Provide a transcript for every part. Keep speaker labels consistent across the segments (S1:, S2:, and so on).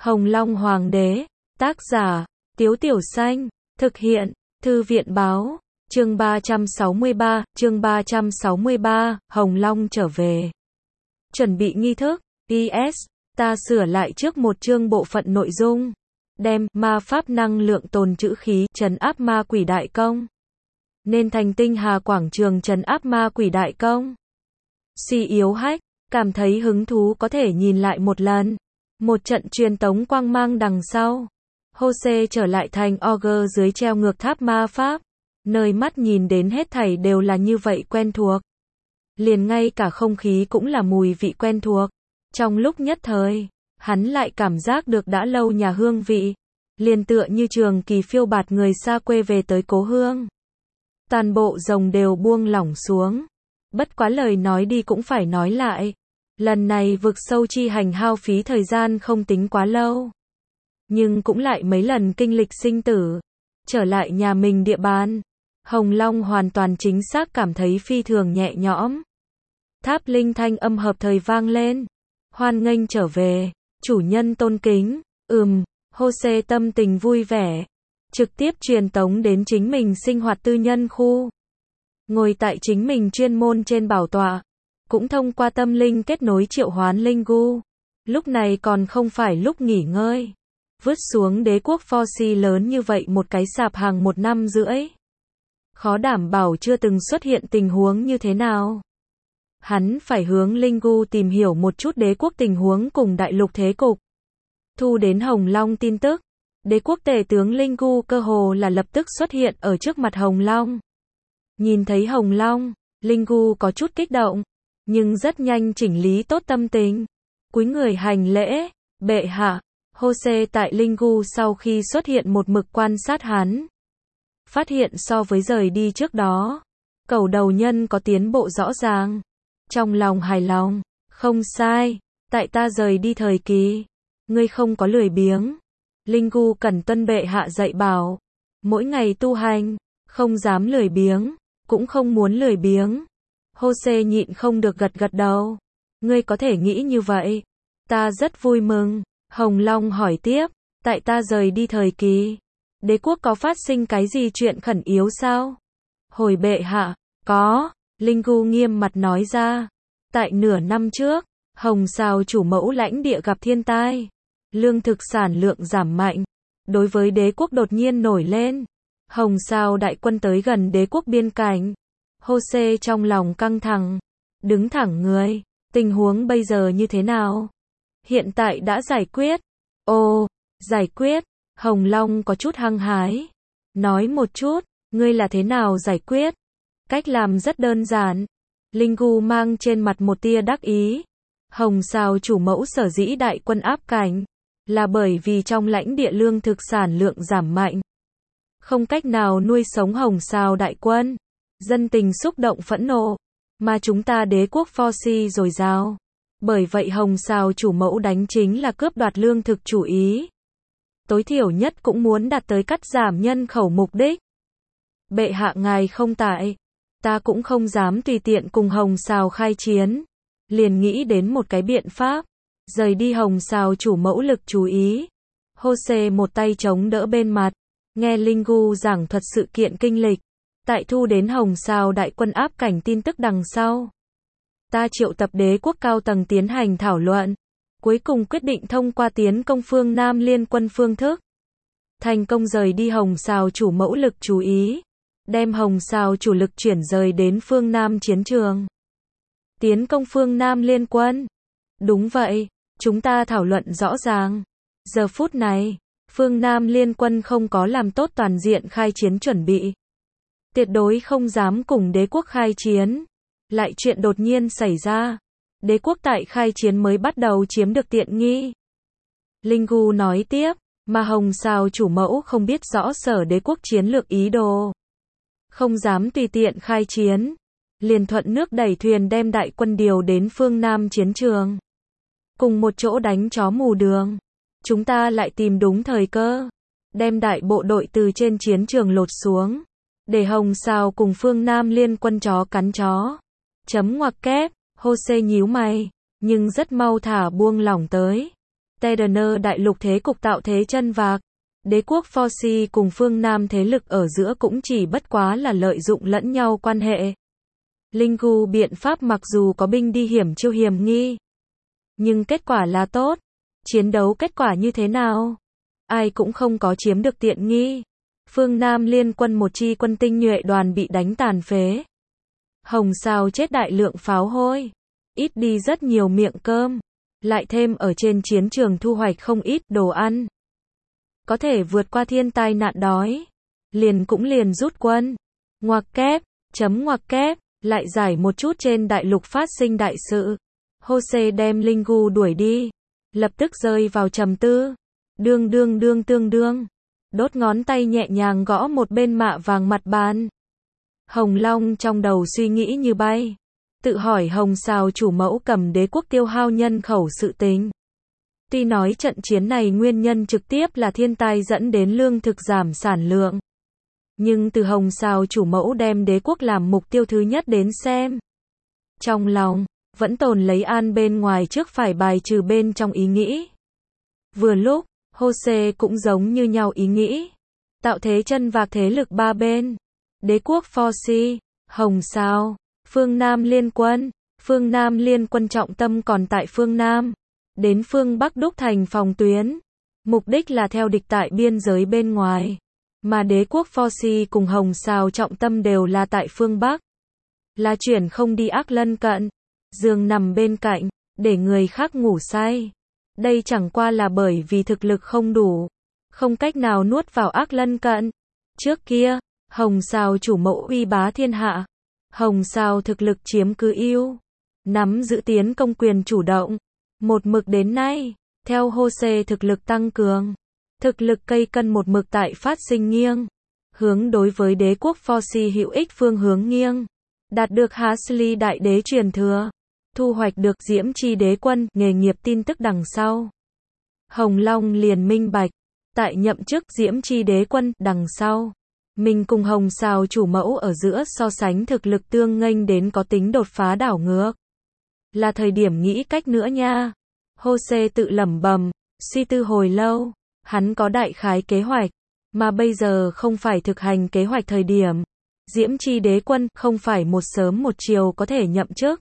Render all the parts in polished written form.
S1: Hồng Long Hoàng đế, tác giả, Tiếu Tiểu Xanh, thực hiện, Thư viện báo, chương 363, Hồng Long trở về. Chuẩn bị nghi thức, PS, ta sửa lại trước một chương bộ phận nội dung. Đem ma pháp năng lượng tồn trữ khí trấn áp ma quỷ đại công. Nên thành tinh hà quảng trường trấn áp ma quỷ đại công. Suy yếu hách, cảm thấy hứng thú có thể nhìn lại một lần. Một trận truyền tống quang mang đằng sau. Jose trở lại thành Augur dưới treo ngược tháp ma pháp. Nơi mắt nhìn đến hết thảy đều là như vậy quen thuộc. Liền ngay cả không khí cũng là mùi vị quen thuộc. Trong lúc nhất thời, hắn lại cảm giác được đã lâu nhà hương vị. Liền tựa như trường kỳ phiêu bạt người xa quê về tới cố hương. Toàn bộ rồng đều buông lỏng xuống. Bất quá lời nói đi cũng phải nói lại. Lần này vực sâu chi hành hao phí thời gian không tính quá lâu. Nhưng cũng lại mấy lần kinh lịch sinh tử. Trở lại nhà mình địa bàn. Hồng Long hoàn toàn chính xác cảm thấy phi thường nhẹ nhõm. Tháp linh thanh âm hợp thời vang lên. Hoan nghênh trở về, chủ nhân tôn kính. Jose tâm tình vui vẻ. Trực tiếp truyền tống đến chính mình sinh hoạt tư nhân khu. Ngồi tại chính mình chuyên môn trên bảo tọa. Cũng thông qua tâm linh kết nối triệu hoán linh gu. Lúc này còn không phải lúc nghỉ ngơi. Vứt xuống đế quốc Forci lớn như vậy một cái sạp hàng 1 năm rưỡi. Khó đảm bảo chưa từng xuất hiện tình huống như thế nào. Hắn phải hướng linh gu tìm hiểu một chút đế quốc tình huống cùng đại lục thế cục. Thu đến Hồng Long tin tức. Đế quốc tể tướng linh gu cơ hồ là lập tức xuất hiện ở trước mặt Hồng Long. Nhìn thấy Hồng Long, linh gu có chút kích động. Nhưng rất nhanh chỉnh lý tốt tâm tình. Cúi người hành lễ, bệ hạ. Jose tại linh gu sau khi xuất hiện một mực quan sát hắn. Phát hiện so với rời đi trước đó. Cẩu đầu nhân có tiến bộ rõ ràng. Trong lòng hài lòng, không sai. Tại ta rời đi thời kỳ. Ngươi không có lười biếng. Linh gu cần tuân bệ hạ dạy bảo. Mỗi ngày tu hành, không dám lười biếng, cũng không muốn lười biếng. Jose nhịn không được gật gật đầu. Ngươi có thể nghĩ như vậy. Ta rất vui mừng. Hồng Long hỏi tiếp. Tại ta rời đi thời kỳ. Đế quốc có phát sinh cái gì chuyện khẩn yếu sao? Hồi bệ hạ, có. Linh gu nghiêm mặt nói ra. Tại nửa năm trước, Hồng Sào chủ mẫu lãnh địa gặp thiên tai. Lương thực sản lượng giảm mạnh. Đối với đế quốc đột nhiên nổi lên. Hồng Sào đại quân tới gần đế quốc biên cảnh. Jose trong lòng căng thẳng. Đứng thẳng người. Tình huống bây giờ như thế nào? Hiện tại đã giải quyết. Ồ, giải quyết. Hồng Long có chút hăng hái. Nói một chút, ngươi là thế nào giải quyết? Cách làm rất đơn giản. Linh gu mang trên mặt một tia đắc ý. Hồng Sào chủ mẫu sở dĩ đại quân áp cảnh. Là bởi vì trong lãnh địa lương thực sản lượng giảm mạnh. Không cách nào nuôi sống Hồng Sào đại quân. Dân tình xúc động phẫn nộ. Mà chúng ta đế quốc Forci dồi dào. Bởi vậy Hồng Sào chủ mẫu đánh chính là cướp đoạt lương thực chủ ý. Tối thiểu nhất cũng muốn đạt tới cắt giảm nhân khẩu mục đích. Bệ hạ ngài không tại. Ta cũng không dám tùy tiện cùng Hồng Sào khai chiến. Liền nghĩ đến một cái biện pháp. Rời đi Hồng Sào chủ mẫu lực chú ý. Jose một tay chống đỡ bên mặt. Nghe Linh gu giảng thuật sự kiện kinh lịch. Tại thu đến Hồng Sào đại quân áp cảnh tin tức đằng sau. Ta triệu tập đế quốc cao tầng tiến hành thảo luận. Cuối cùng quyết định thông qua tiến công phương Nam liên quân phương thức. Thành công rời đi Hồng Sào chủ mẫu lực chú ý. Đem Hồng Sào chủ lực chuyển rời đến phương Nam chiến trường. Tiến công phương Nam liên quân. Đúng vậy, chúng ta thảo luận rõ ràng. Giờ phút này, phương Nam liên quân không có làm tốt toàn diện khai chiến chuẩn bị. Tuyệt đối không dám cùng đế quốc khai chiến. Lại chuyện đột nhiên xảy ra. Đế quốc tại khai chiến mới bắt đầu chiếm được tiện nghi. Linh gu nói tiếp, mà Hồng Sào chủ mẫu không biết rõ sở đế quốc chiến lược ý đồ. Không dám tùy tiện khai chiến. Liền thuận nước đẩy thuyền đem đại quân điều đến phương Nam chiến trường. Cùng một chỗ đánh chó mù đường. Chúng ta lại tìm đúng thời cơ. Đem đại bộ đội từ trên chiến trường lột xuống. Để Hồng Sào cùng phương Nam liên quân chó cắn chó. Chấm ngoặc kép. Jose nhíu mày, nhưng rất mau thả buông lỏng tới. Terraner đại lục thế cục tạo thế chân vạc. Đế quốc Forci cùng phương Nam thế lực ở giữa cũng chỉ bất quá là lợi dụng lẫn nhau quan hệ. Lingu biện pháp mặc dù có binh đi hiểm chiêu hiểm nghi, nhưng kết quả là tốt. Chiến đấu kết quả như thế nào? Ai cũng không có chiếm được tiện nghi. Phương Nam liên quân một chi quân tinh nhuệ đoàn bị đánh tàn phế. Hồng Sao chết đại lượng pháo hôi. Ít đi rất nhiều miệng cơm. Lại thêm ở trên chiến trường thu hoạch không ít đồ ăn. Có thể vượt qua thiên tai nạn đói. Liền rút quân. Ngoặc kép, ngoặc kép, lại giải một chút trên đại lục phát sinh đại sự. Jose đem Lingu đuổi đi. Lập tức rơi vào trầm tư. Đương. Đốt ngón tay nhẹ nhàng gõ một bên mạ vàng mặt bàn. Hồng Long trong đầu suy nghĩ như bay. Tự hỏi Hồng Sao chủ mẫu cầm đế quốc tiêu hao nhân khẩu sự tình. Tuy nói trận chiến này nguyên nhân trực tiếp là thiên tai dẫn đến lương thực giảm sản lượng. Nhưng từ Hồng Sao chủ mẫu đem đế quốc làm mục tiêu thứ nhất đến xem. Trong lòng, vẫn tồn lấy an bên ngoài trước phải bài trừ bên trong ý nghĩ. Vừa lúc, Jose cũng giống như nhau ý nghĩ. Tạo thế chân vạc thế lực ba bên. Đế quốc Forci, Hồng Sao, phương Nam liên quân. Phương Nam liên quân trọng tâm còn tại phương Nam. Đến phương Bắc đúc thành phòng tuyến. Mục đích là theo địch tại biên giới bên ngoài. Mà đế quốc Forci cùng Hồng Sao trọng tâm đều là tại phương Bắc. Là chuyển không đi ác lân cận. Giường nằm bên cạnh, để người khác ngủ say. Đây chẳng qua là bởi vì thực lực không đủ. Không cách nào nuốt vào ác lân cận. Trước kia, Hồng Sao chủ mẫu uy bá thiên hạ. Hồng Sao thực lực chiếm cứ ưu. Nắm giữ tiến công quyền chủ động. Một mực đến nay, theo Jose thực lực tăng cường. Thực lực cây cân một mực tại phát sinh nghiêng. Hướng đối với đế quốc Forci hữu ích phương hướng nghiêng. Đạt được Hasli đại đế truyền thừa. Thu hoạch được Diễm Chi đế quân, nghề nghiệp tin tức đằng sau. Hồng Long liền minh bạch. Tại nhậm chức Diễm Chi đế quân, đằng sau. Mình cùng Hồng Sao chủ mẫu ở giữa so sánh thực lực tương nghênh đến có tính đột phá đảo ngược. Là thời điểm nghĩ cách nữa nha. Jose tự lẩm bẩm, suy tư hồi lâu. Hắn có đại khái kế hoạch. Mà bây giờ không phải thực hành kế hoạch thời điểm. Diễm Chi đế quân không phải một sớm một chiều có thể nhậm chức.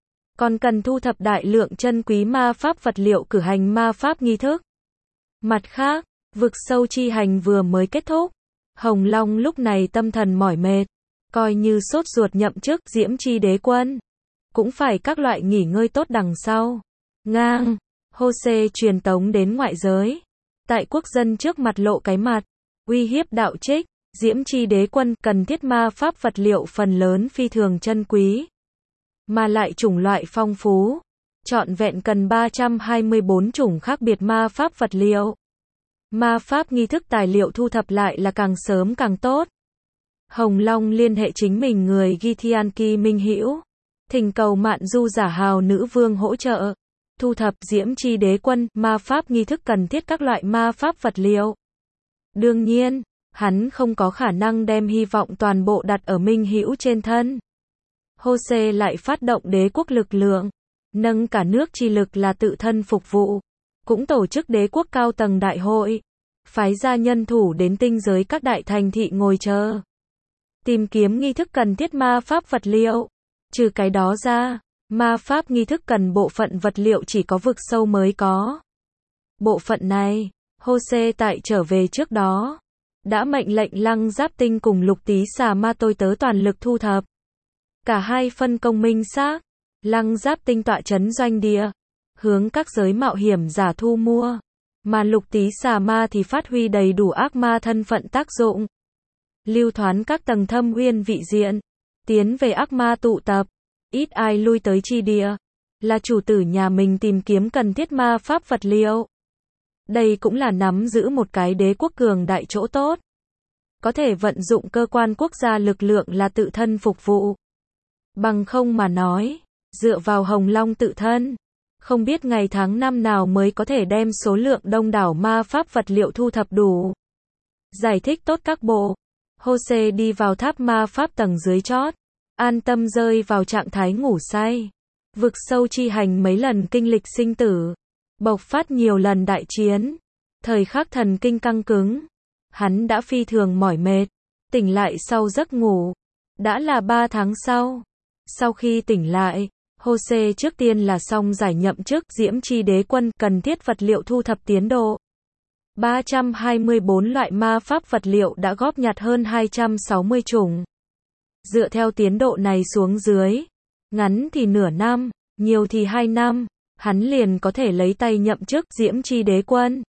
S1: Còn cần thu thập đại lượng chân quý ma pháp vật liệu cử hành ma pháp nghi thức. Mặt khác, vực sâu chi hành vừa mới kết thúc. Hồng Long lúc này tâm thần mỏi mệt. Coi như sốt ruột nhậm chức Diễm Chi đế quân. Cũng phải các loại nghỉ ngơi tốt đằng sau. Ngang, Jose truyền tống đến ngoại giới. Tại quốc dân trước mặt lộ cái mặt. Uy hiếp đạo trích. Diễm Chi đế quân cần thiết ma pháp vật liệu phần lớn phi thường chân quý. Mà lại chủng loại phong phú. Trọn vẹn cần 324 chủng khác biệt ma pháp vật liệu. Ma pháp nghi thức tài liệu thu thập lại là càng sớm càng tốt. Hồng Long liên hệ chính mình người Githyanki minh hữu. Thỉnh cầu Mạn Du giả hào nữ vương hỗ trợ. Thu thập Diễm Chi đế quân, ma pháp nghi thức cần thiết các loại ma pháp vật liệu. Đương nhiên, hắn không có khả năng đem hy vọng toàn bộ đặt ở minh hữu trên thân. Jose lại phát động đế quốc lực lượng. Nâng cả nước chi lực là tự thân phục vụ. Cũng tổ chức đế quốc cao tầng đại hội. Phái ra nhân thủ đến tinh giới các đại thành thị ngồi chờ. Tìm kiếm nghi thức cần thiết ma pháp vật liệu. Trừ cái đó ra, ma pháp nghi thức cần bộ phận vật liệu chỉ có vực sâu mới có. Bộ phận này, Jose tại trở về trước đó. Đã mệnh lệnh Lăng Giáp Tinh cùng Lục Tí Xà Ma tôi tớ toàn lực thu thập. Cả hai phân công minh xác. Lăng Giáp Tinh tọa trấn doanh địa. Hướng các giới mạo hiểm giả thu mua. Mà Lục Tí Xà Ma thì phát huy đầy đủ ác ma thân phận tác dụng. Lưu thoán các tầng thâm uyên vị diện. Tiến về ác ma tụ tập. Ít ai lui tới chi địa. Là chủ tử nhà mình tìm kiếm cần thiết ma pháp vật liệu. Đây cũng là nắm giữ một cái đế quốc cường đại chỗ tốt. Có thể vận dụng cơ quan quốc gia lực lượng là tự thân phục vụ. Bằng không mà nói, dựa vào Hồng Long tự thân, không biết ngày tháng năm nào mới có thể đem số lượng đông đảo ma pháp vật liệu thu thập đủ. Giải thích tốt các bộ. Jose đi vào tháp ma pháp tầng dưới chót. An tâm rơi vào trạng thái ngủ say. Vực sâu chi hành mấy lần kinh lịch sinh tử. bộc phát nhiều lần đại chiến. Thời khắc thần kinh căng cứng, hắn đã phi thường mỏi mệt, tỉnh lại sau giấc ngủ. Đã là 3 tháng sau. Sau khi tỉnh lại, Jose trước tiên là xong giải nhậm chức Diễm Chi Đế Quân, cần thiết vật liệu thu thập tiến độ. 324 loại ma pháp vật liệu đã góp nhặt hơn 260 chủng. Dựa theo tiến độ này xuống dưới, ngắn thì nửa năm, nhiều thì 2 năm, hắn liền có thể lấy tay nhậm chức Diễm Chi Đế Quân.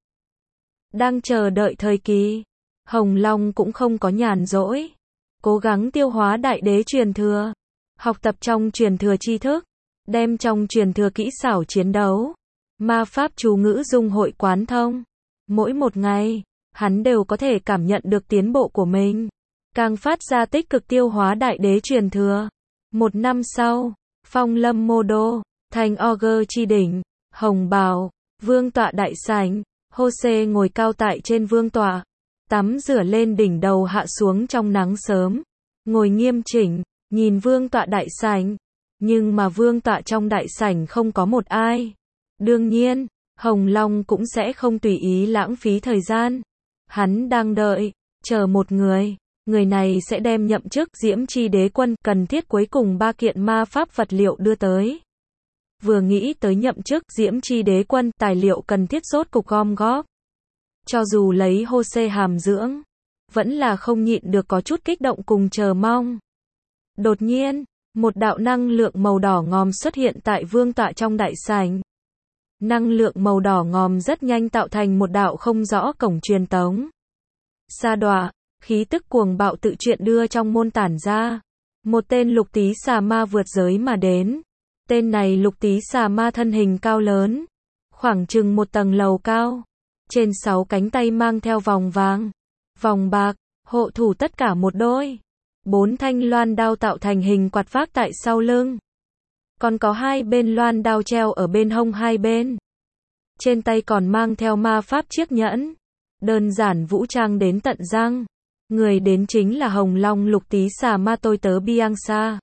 S1: Đang chờ đợi thời kỳ, Hồng Long cũng không có nhàn rỗi, cố gắng tiêu hóa đại đế truyền thừa, học tập trong truyền thừa tri thức, đem trong truyền thừa kỹ xảo chiến đấu, ma pháp chú ngữ dung hội quán thông. Mỗi một ngày, hắn đều có thể cảm nhận được tiến bộ của mình, càng phát ra tích cực tiêu hóa đại đế truyền thừa. 1 năm sau, Phong Lâm Mô Đô, thành Ogre chi đỉnh, hồng bào, vương tọa đại sảnh, Jose ngồi cao tại trên vương tọa, tắm rửa lên đỉnh đầu hạ xuống trong nắng sớm, ngồi nghiêm chỉnh, nhìn vương tọa đại sảnh, nhưng mà vương tọa trong đại sảnh không có một ai. Đương nhiên, Hồng Long cũng sẽ không tùy ý lãng phí thời gian. Hắn đang đợi, chờ một người, người này sẽ đem nhậm chức Diễm Chi Đế Quân, cần thiết cuối cùng 3 kiện ma pháp vật liệu đưa tới. Vừa nghĩ tới nhậm chức Diễm Chi Đế Quân, tài liệu cần thiết rốt cục gom góp. Cho dù lấy Jose hàm dưỡng, vẫn là không nhịn được có chút kích động cùng chờ mong. Đột nhiên, một đạo năng lượng màu đỏ ngòm xuất hiện tại vương tọa trong đại sảnh. Năng lượng màu đỏ ngòm rất nhanh tạo thành một đạo không rõ cổng truyền tống. Sa đọa, khí tức cuồng bạo tự chuyện đưa trong môn tản ra. Một tên lục tí xà ma vượt giới mà đến. Tên này lục tí xà ma thân hình cao lớn, khoảng chừng 1 tầng lầu cao. Trên 6 cánh tay mang theo vòng vàng, vòng bạc, hộ thủ tất cả một đôi. 4 thanh loan đao tạo thành hình quạt vác tại sau lưng. Còn có 2 bên loan đao treo ở bên hông hai bên. Trên tay còn mang theo ma pháp chiếc nhẫn. Đơn giản vũ trang đến tận răng. Người đến chính là Hồng Long lục tí xà ma tôi tớ Bianca.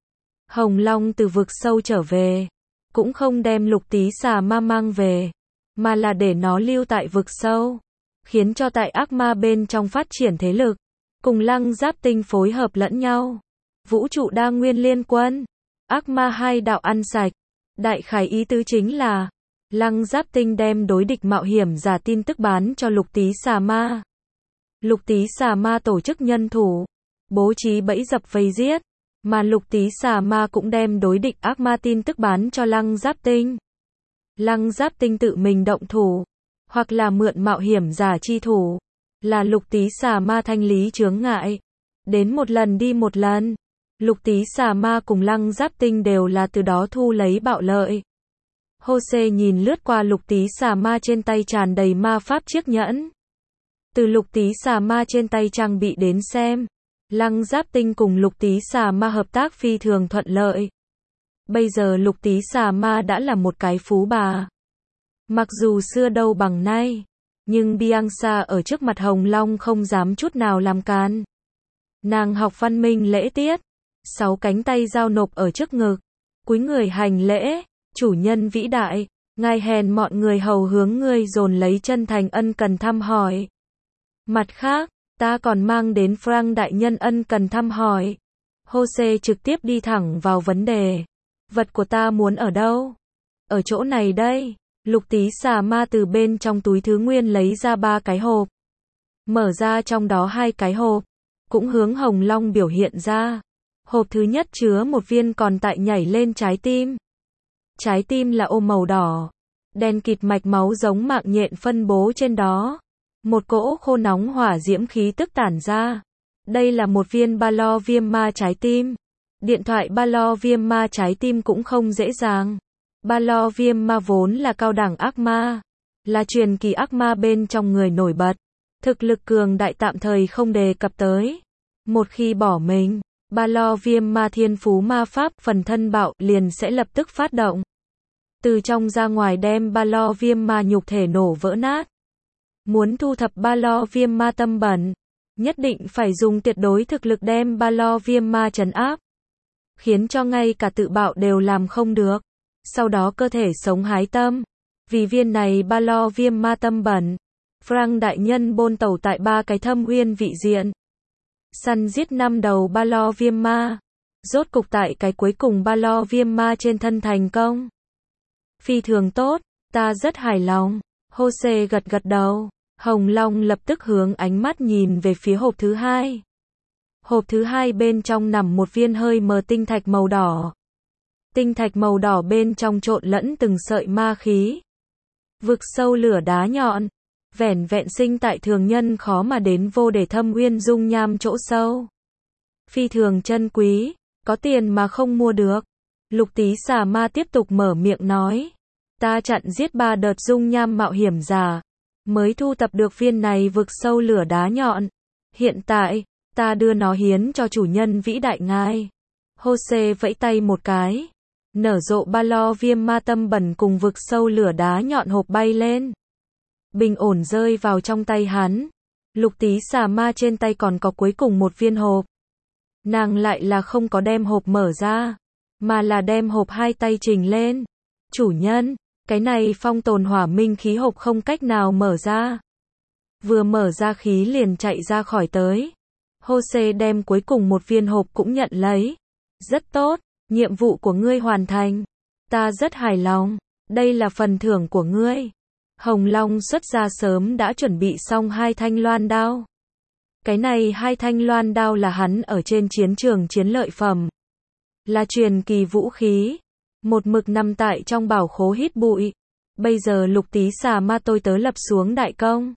S1: Hồng Long từ vực sâu trở về, cũng không đem lục tí xà ma mang về, mà là để nó lưu tại vực sâu, khiến cho tại ác ma bên trong phát triển thế lực, cùng Lăng Giáp Tinh phối hợp lẫn nhau. Vũ trụ đa nguyên liên quân, ác ma 2 đạo ăn sạch. Đại khái ý tứ chính là, Lăng Giáp Tinh đem đối địch mạo hiểm giả tin tức bán cho lục tí xà ma. Lục tí xà ma tổ chức nhân thủ, bố trí bẫy dập vây giết, mà lục tí xà ma cũng đem đối địch ác ma tin tức bán cho Lăng Giáp Tinh. Lăng Giáp Tinh tự mình động thủ, hoặc là mượn mạo hiểm giả chi thủ, là lục tí xà ma thanh lý chướng ngại. Đến một lần đi một lần, lục tí xà ma cùng Lăng Giáp Tinh đều là từ đó thu lấy bạo lợi. Jose nhìn lướt qua lục tí xà ma trên tay tràn đầy ma pháp chiếc nhẫn. Từ lục tí xà ma trên tay trang bị đến xem, Lăng Giáp Tinh cùng lục tí xà ma hợp tác phi thường thuận lợi. Bây giờ lục tí xà ma đã là một cái phú bà. Mặc dù xưa đâu bằng nay, nhưng Bianca ở trước mặt Hồng Long không dám chút nào làm can. Nàng học văn minh lễ tiết, 6 cánh tay giao nộp ở trước ngực, cúi người hành lễ, chủ nhân vĩ đại, ngài hèn mọn người hầu hướng ngươi dồn lấy chân thành ân cần thăm hỏi. Mặt khác, ta còn mang đến Frank đại nhân ân cần thăm hỏi. Jose trực tiếp đi thẳng vào vấn đề. Vật của ta muốn ở đâu? Ở chỗ này đây. Lục tí xà ma từ bên trong túi thứ nguyên lấy ra 3 cái hộp. Mở ra trong đó 2 cái hộp, cũng hướng Hồng Long biểu hiện ra. Hộp thứ nhất chứa một viên còn tại nhảy lên trái tim. Trái tim là ô màu đỏ, đen kịt mạch máu giống mạng nhện phân bố trên đó. Một cỗ khô nóng hỏa diễm khí tức tản ra. Đây là một viên ba lo viêm ma trái tim. Điện thoại ba lo viêm ma trái tim cũng không dễ dàng. Ba lo viêm ma vốn là cao đẳng ác ma, là truyền kỳ ác ma bên trong người nổi bật. Thực lực cường đại tạm thời không đề cập tới. Một khi bỏ mình, ba lo viêm ma thiên phú ma pháp phần thân bạo liền sẽ lập tức phát động. Từ trong ra ngoài đem ba lo viêm ma nhục thể nổ vỡ nát. Muốn thu thập ba lo viêm ma tâm bẩn, nhất định phải dùng tuyệt đối thực lực đem ba lo viêm ma trấn áp, khiến cho ngay cả tự bạo đều làm không được. Sau đó cơ thể sống hái tâm. Vì viên này ba lo viêm ma tâm bẩn, Frank đại nhân bôn tẩu tại 3 cái thâm uyên vị diện, săn giết 5 đầu ba lo viêm ma, rốt cục tại cái cuối cùng ba lo viêm ma trên thân thành công. Phi thường tốt, ta rất hài lòng. Jose gật gật đầu. Hồng Long lập tức hướng ánh mắt nhìn về phía hộp thứ hai. Hộp thứ hai bên trong nằm một viên hơi mờ tinh thạch màu đỏ. Tinh thạch màu đỏ bên trong trộn lẫn từng sợi ma khí. Vực sâu lửa đá nhọn, vẻn vẹn sinh tại thường nhân khó mà đến vô để thâm uyên dung nham chỗ sâu. Phi thường chân quý, có tiền mà không mua được. Lục Tí Xà Ma tiếp tục mở miệng nói. Ta chặn giết 3 đợt dung nham mạo hiểm giả, mới thu tập được viên này vực sâu lửa đá nhọn. Hiện tại, ta đưa nó hiến cho chủ nhân vĩ đại ngài. Jose vẫy tay một cái. Nở rộ ba lo viêm ma tâm bẩn cùng vực sâu lửa đá nhọn hộp bay lên. Bình ổn rơi vào trong tay hắn. Lục Tí Xà Ma trên tay còn có cuối cùng một viên hộp. Nàng lại là không có đem hộp mở ra, mà là đem hộp hai tay trình lên. Chủ nhân, cái này phong tồn hỏa minh khí hộp không cách nào mở ra. Vừa mở ra khí liền chạy ra khỏi tới. Jose đem cuối cùng một viên hộp cũng nhận lấy. Rất tốt, nhiệm vụ của ngươi hoàn thành. Ta rất hài lòng, đây là phần thưởng của ngươi. Hồng Long xuất ra sớm đã chuẩn bị xong 2 thanh loan đao. Cái này 2 thanh loan đao là hắn ở trên chiến trường chiến lợi phẩm. Là truyền kỳ vũ khí. Một mực nằm tại trong bảo khố hít bụi. Bây giờ Lục Tí Xà Ma tôi tớ lập xuống đại công.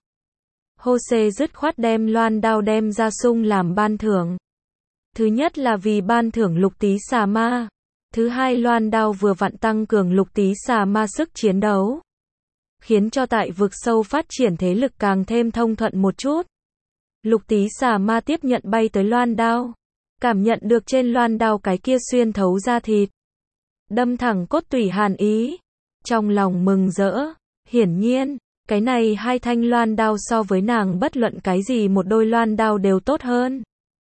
S1: Jose dứt khoát đem loan đao đem ra sung làm ban thưởng. Thứ nhất là vì ban thưởng Lục Tí Xà Ma. Thứ hai loan đao vừa vặn tăng cường Lục Tí Xà Ma sức chiến đấu. Khiến cho tại vực sâu phát triển thế lực càng thêm thông thuận một chút. Lục Tí Xà Ma tiếp nhận bay tới loan đao. Cảm nhận được trên loan đao cái kia xuyên thấu da thịt. Đâm thẳng cốt tủy hàn ý. Trong lòng mừng rỡ. Hiển nhiên, cái này 2 thanh loan đao so với nàng bất luận cái gì một đôi loan đao đều tốt hơn.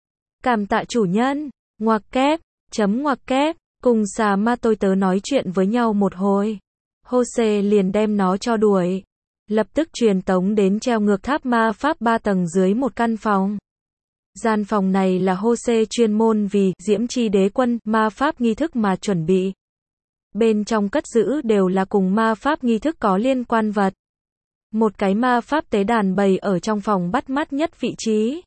S1: Cảm tạ chủ nhân. Ngoặc kép, ngoặc kép, cùng xà ma tôi tớ nói chuyện với nhau một hồi. Jose liền đem nó cho đuổi. Lập tức truyền tống đến treo ngược tháp ma pháp 3 tầng dưới một căn phòng. Gian phòng này là Jose chuyên môn vì Diễm Chi Đế Quân ma pháp nghi thức mà chuẩn bị. Bên trong cất giữ đều là cùng ma pháp nghi thức có liên quan vật. Một cái ma pháp tế đàn bày ở trong phòng bắt mắt nhất vị trí.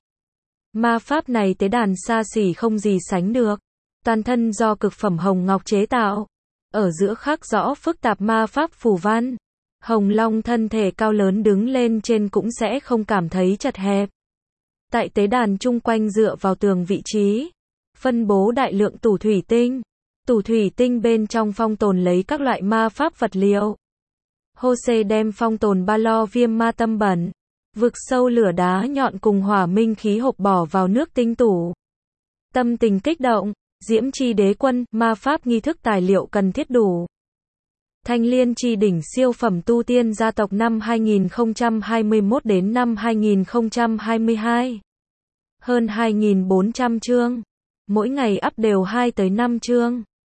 S1: Ma pháp này tế đàn xa xỉ không gì sánh được. Toàn thân do cực phẩm hồng ngọc chế tạo. Ở giữa khắc rõ phức tạp ma pháp phù văn. Hồng Long thân thể cao lớn đứng lên trên cũng sẽ không cảm thấy chật hẹp. Tại tế đàn chung quanh dựa vào tường vị trí. Phân bố đại lượng tủ thủy tinh. Tủ thủy tinh bên trong phong tồn lấy các loại ma pháp vật liệu. Jose đem phong tồn ba lo viêm ma tâm bẩn, vực sâu lửa đá nhọn cùng hỏa minh khí hộp bỏ vào nước tinh tủ. Tâm tình kích động, Diễm Chi Đế Quân, ma pháp nghi thức tài liệu cần thiết đủ. Thanh Liên Chi đỉnh siêu phẩm tu tiên gia tộc năm 2021 đến năm 2022. Hơn 2.400 chương. Mỗi ngày up đều 2 tới 5 chương.